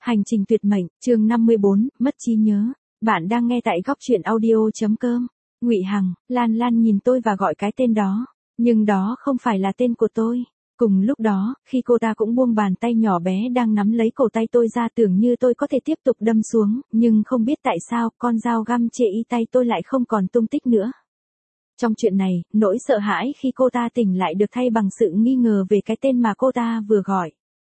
Hành trình tuyệt mệnh, chương 54, mất trí nhớ. Bạn đang nghe tại góc truyện audio.com. Ngụy Hằng, Lan Lan nhìn tôi và gọi cái tên đó, nhưng đó không phải là tên của tôi. Cùng lúc đó, khi cô ta cũng buông bàn tay nhỏ bé đang nắm lấy cổ tay tôi ra, tưởng như tôi có thể tiếp tục đâm xuống, nhưng không biết tại sao, con dao găm chê y tay tôi lại không còn tung tích nữa. Trong chuyện này, nỗi sợ hãi khi cô ta tỉnh lại được thay bằng sự nghi ngờ về cái tên mà cô ta vừa gọi.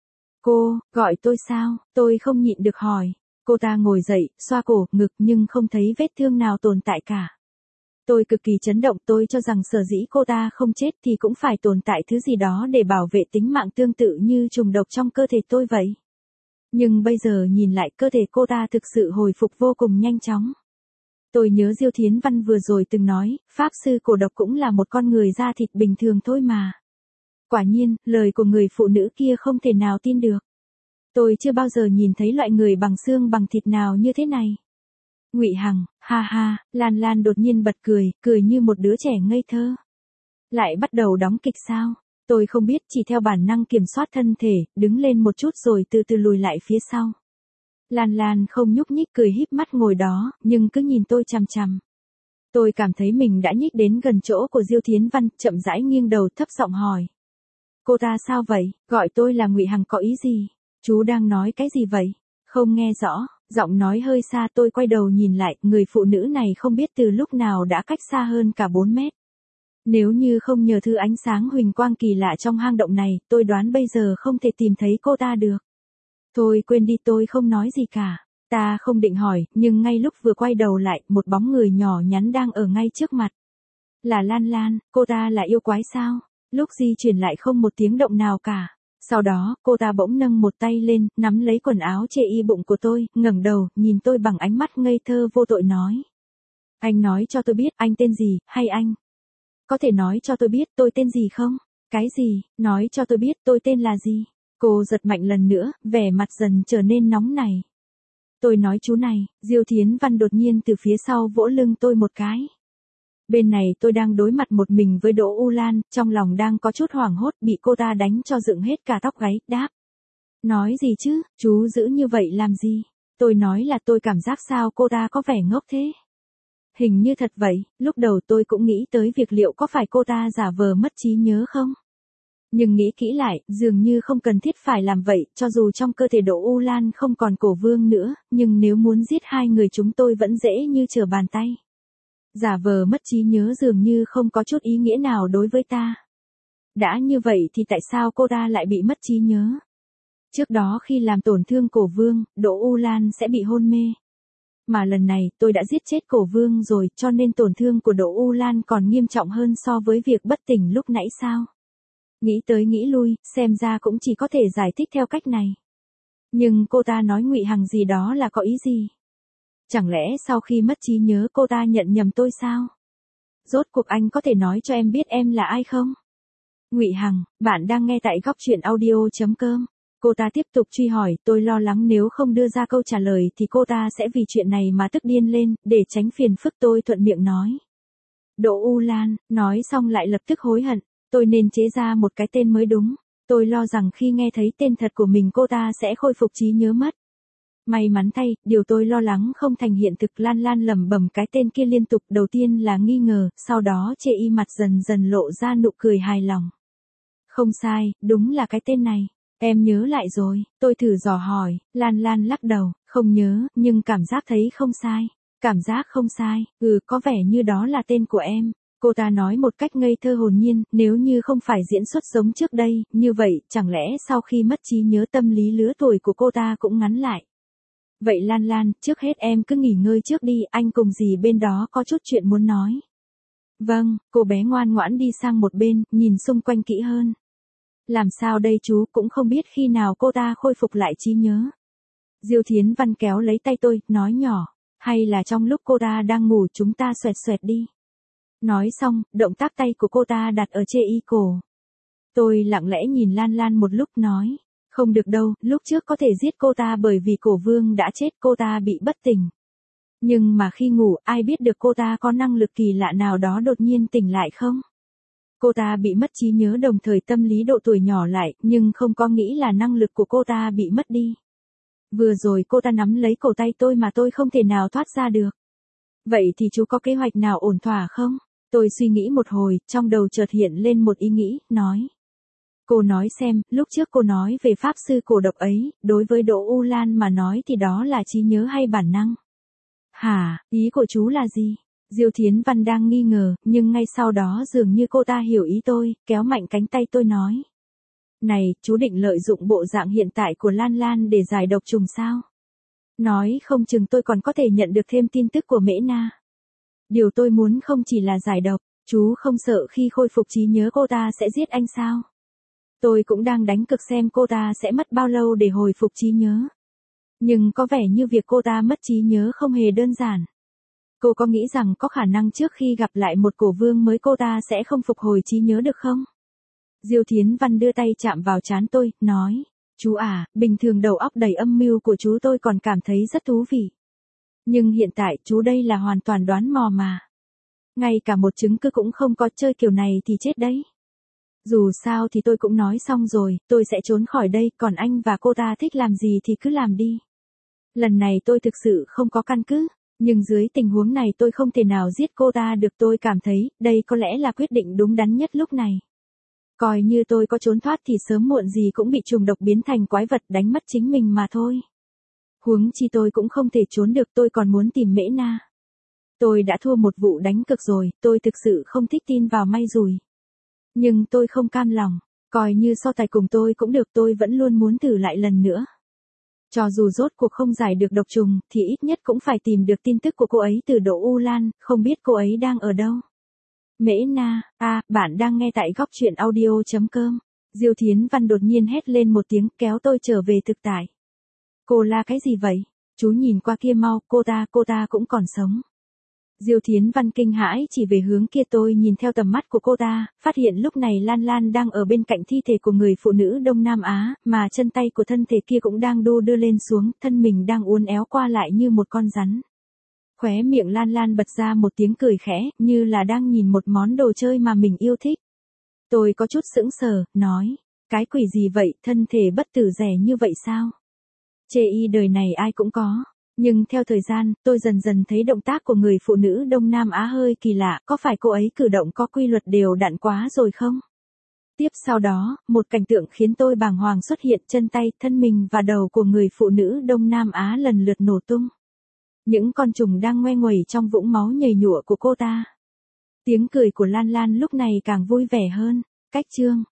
Cô, gọi tôi sao? Tôi không nhịn được hỏi. Cô ta ngồi dậy, xoa cổ, ngực nhưng không thấy vết thương nào tồn tại cả. Tôi cực kỳ chấn động, tôi cho rằng sở dĩ cô ta không chết thì cũng phải tồn tại thứ gì đó để bảo vệ tính mạng tương tự như trùng độc trong cơ thể tôi vậy. Nhưng bây giờ nhìn lại cơ thể cô ta thực sự hồi phục vô cùng nhanh chóng. Tôi nhớ Diêu Thiến Văn vừa rồi từng nói, Pháp sư cổ độc cũng là một con người da thịt bình thường thôi mà. Quả nhiên, lời của người phụ nữ kia không thể nào tin được. Tôi chưa bao giờ nhìn thấy loại người bằng xương bằng thịt nào như thế này. Ngụy Hằng, ha ha, Lan Lan đột nhiên bật cười, cười như một đứa trẻ ngây thơ. Lại bắt đầu đóng kịch sao? Tôi không biết, chỉ theo bản năng kiểm soát thân thể, đứng lên một chút rồi từ từ lùi lại phía sau. Lan Lan không nhúc nhích, cười híp mắt ngồi đó, nhưng cứ nhìn tôi chằm chằm. Tôi cảm thấy mình đã nhích đến gần chỗ của Diêu Thiến Văn, chậm rãi nghiêng đầu thấp giọng hỏi. Cô ta sao vậy? Gọi tôi là Ngụy Hằng có ý gì? Chú đang nói cái gì vậy? Không nghe rõ, giọng nói hơi xa, tôi quay đầu nhìn lại, người phụ nữ này không biết từ lúc nào đã cách xa hơn cả 4 mét. Nếu như không nhờ thứ ánh sáng huỳnh quang kỳ lạ trong hang động này, tôi đoán bây giờ không thể tìm thấy cô ta được. Thôi quên đi, tôi không nói gì cả. Ta không định hỏi, nhưng ngay lúc vừa quay đầu lại, một bóng người nhỏ nhắn đang ở ngay trước mặt. Là Lan Lan, cô ta là yêu quái sao? Lúc di chuyển lại không một tiếng động nào cả. Sau đó, cô ta bỗng nâng một tay lên, nắm lấy quần áo chê y bụng của tôi, ngẩng đầu, nhìn tôi bằng ánh mắt ngây thơ vô tội nói. Anh nói cho tôi biết anh tên gì, hay anh? Có thể nói cho tôi biết tôi tên gì không? Cái gì? Nói cho tôi biết tôi tên là gì? Cô giật mạnh lần nữa, vẻ mặt dần trở nên nóng nảy. Tôi nói chú này, Diêu Thiến Văn đột nhiên từ phía sau vỗ lưng tôi một cái. Bên này tôi đang đối mặt một mình với Đỗ U Lan, trong lòng đang có chút hoảng hốt, bị cô ta đánh cho dựng hết cả tóc gáy, đáp. Nói gì chứ, chú giữ như vậy làm gì? Tôi nói là tôi cảm giác sao cô ta có vẻ ngốc thế. Hình như thật vậy, lúc đầu tôi cũng nghĩ tới việc liệu có phải cô ta giả vờ mất trí nhớ không? Nhưng nghĩ kỹ lại, dường như không cần thiết phải làm vậy, cho dù trong cơ thể Đỗ U Lan không còn cổ vương nữa, nhưng nếu muốn giết hai người chúng tôi vẫn dễ như trở bàn tay. Giả vờ mất trí nhớ dường như không có chút ý nghĩa nào đối với ta. Đã như vậy thì tại sao cô ta lại bị mất trí nhớ? Trước đó khi làm tổn thương cổ vương, Đỗ U Lan sẽ bị hôn mê. Mà lần này tôi đã giết chết cổ vương rồi, cho nên tổn thương của Đỗ U Lan còn nghiêm trọng hơn so với việc bất tỉnh lúc nãy sao? Nghĩ tới nghĩ lui, xem ra cũng chỉ có thể giải thích theo cách này. Nhưng cô ta nói Ngụy Hằng gì đó là có ý gì? Chẳng lẽ sau khi mất trí nhớ cô ta nhận nhầm tôi sao? Rốt cuộc anh có thể nói cho em biết em là ai không? Ngụy Hằng, bạn đang nghe tại góc truyện audio.com. Cô ta tiếp tục truy hỏi, tôi lo lắng nếu không đưa ra câu trả lời thì cô ta sẽ vì chuyện này mà tức điên lên, để tránh phiền phức tôi thuận miệng nói. Đỗ U Lan, nói xong lại lập tức hối hận, tôi nên chế ra một cái tên mới đúng. Tôi lo rằng khi nghe thấy tên thật của mình cô ta sẽ khôi phục trí nhớ mất. May mắn thay, điều tôi lo lắng không thành hiện thực. Lan Lan lẩm bẩm cái tên kia liên tục, đầu tiên là nghi ngờ, sau đó chê y mặt dần dần lộ ra nụ cười hài lòng. Không sai, đúng là cái tên này. Em nhớ lại rồi, tôi thử dò hỏi, Lan Lan lắc đầu, không nhớ, nhưng cảm giác thấy không sai. Cảm giác không sai, có vẻ như đó là tên của em. Cô ta nói một cách ngây thơ hồn nhiên, nếu như không phải diễn xuất giống trước đây, như vậy, chẳng lẽ sau khi mất trí nhớ tâm lý lứa tuổi của cô ta cũng ngắn lại. Vậy Lan Lan, trước hết em cứ nghỉ ngơi trước đi, anh cùng dì bên đó có chút chuyện muốn nói. Vâng, cô bé ngoan ngoãn đi sang một bên, nhìn xung quanh kỹ hơn. Làm sao đây chú, cũng không biết khi nào cô ta khôi phục lại trí nhớ. Diêu Thiến Văn kéo lấy tay tôi, nói nhỏ, hay là trong lúc cô ta đang ngủ chúng ta xoẹt xoẹt đi. Nói xong, động tác tay của cô ta đặt ở chê y cổ. Tôi lặng lẽ nhìn Lan Lan một lúc nói. Không được đâu, lúc trước có thể giết cô ta bởi vì cổ vương đã chết, cô ta bị bất tỉnh. Nhưng mà khi ngủ, ai biết được cô ta có năng lực kỳ lạ nào đó đột nhiên tỉnh lại không? Cô ta bị mất trí nhớ đồng thời tâm lý độ tuổi nhỏ lại, nhưng không có nghĩ là năng lực của cô ta bị mất đi. Vừa rồi cô ta nắm lấy cổ tay tôi mà tôi không thể nào thoát ra được. Vậy thì chú có kế hoạch nào ổn thỏa không? Tôi suy nghĩ một hồi, trong đầu chợt hiện lên một ý nghĩ, nói. Cô nói xem, lúc trước cô nói về pháp sư cổ độc ấy, đối với Đỗ U Lan mà nói thì đó là trí nhớ hay bản năng? Hả, ý của chú là gì? Diêu Thiến Văn đang nghi ngờ, nhưng ngay sau đó dường như cô ta hiểu ý tôi, kéo mạnh cánh tay tôi nói. Này, chú định lợi dụng bộ dạng hiện tại của Lan Lan để giải độc trùng sao? Nói không chừng tôi còn có thể nhận được thêm tin tức của Mễ Na. Điều tôi muốn không chỉ là giải độc, chú không sợ khi khôi phục trí nhớ cô ta sẽ giết anh sao? Tôi cũng đang đánh cược xem cô ta sẽ mất bao lâu để hồi phục trí nhớ. Nhưng có vẻ như việc cô ta mất trí nhớ không hề đơn giản. Cô có nghĩ rằng có khả năng trước khi gặp lại một cổ vương mới cô ta sẽ không phục hồi trí nhớ được không? Diêu Thiến Văn đưa tay chạm vào trán tôi, nói. Chú à, bình thường đầu óc đầy âm mưu của chú tôi còn cảm thấy rất thú vị. Nhưng hiện tại chú đây là hoàn toàn đoán mò mà. Ngay cả một chứng cứ cũng không có, chơi kiểu này thì chết đấy. Dù sao thì tôi cũng nói xong rồi, tôi sẽ trốn khỏi đây, còn anh và cô ta thích làm gì thì cứ làm đi. Lần này tôi thực sự không có căn cứ, nhưng dưới tình huống này tôi không thể nào giết cô ta được, tôi cảm thấy, đây có lẽ là quyết định đúng đắn nhất lúc này. Coi như tôi có trốn thoát thì sớm muộn gì cũng bị trùng độc biến thành quái vật đánh mất chính mình mà thôi. Huống chi tôi cũng không thể trốn được, tôi còn muốn tìm Mễ Na. Tôi đã thua một vụ đánh cược rồi, tôi thực sự không thích tin vào may rủi. Nhưng tôi không cam lòng, coi như so tài cùng tôi cũng được, tôi vẫn luôn muốn thử lại lần nữa. Cho dù rốt cuộc không giải được độc trùng, thì ít nhất cũng phải tìm được tin tức của cô ấy từ Đỗ U Lan, không biết cô ấy đang ở đâu. Mễ Na, bạn đang nghe tại góc truyện audio.com. Diêu Thiến Văn đột nhiên hét lên một tiếng, kéo tôi trở về thực tại. Cô la cái gì vậy? Chú nhìn qua kia mau, cô ta cũng còn sống. Diêu Thiến Văn kinh hãi chỉ về hướng kia, tôi nhìn theo tầm mắt của cô ta, phát hiện lúc này Lan Lan đang ở bên cạnh thi thể của người phụ nữ Đông Nam Á, mà chân tay của thân thể kia cũng đang đô đưa lên xuống, thân mình đang uốn éo qua lại như một con rắn. Khóe miệng Lan Lan bật ra một tiếng cười khẽ, như là đang nhìn một món đồ chơi mà mình yêu thích. Tôi có chút sững sờ, nói, cái quỷ gì vậy, thân thể bất tử rẻ như vậy sao? Chê y đời này ai cũng có. Nhưng theo thời gian, tôi dần dần thấy động tác của người phụ nữ Đông Nam Á hơi kỳ lạ, có phải cô ấy cử động có quy luật đều đặn quá rồi không? Tiếp sau đó, một cảnh tượng khiến tôi bàng hoàng xuất hiện, chân tay, thân mình và đầu của người phụ nữ Đông Nam Á lần lượt nổ tung. Những con trùng đang ngoe nguẩy trong vũng máu nhầy nhụa của cô ta. Tiếng cười của Lan Lan lúc này càng vui vẻ hơn. Cách chương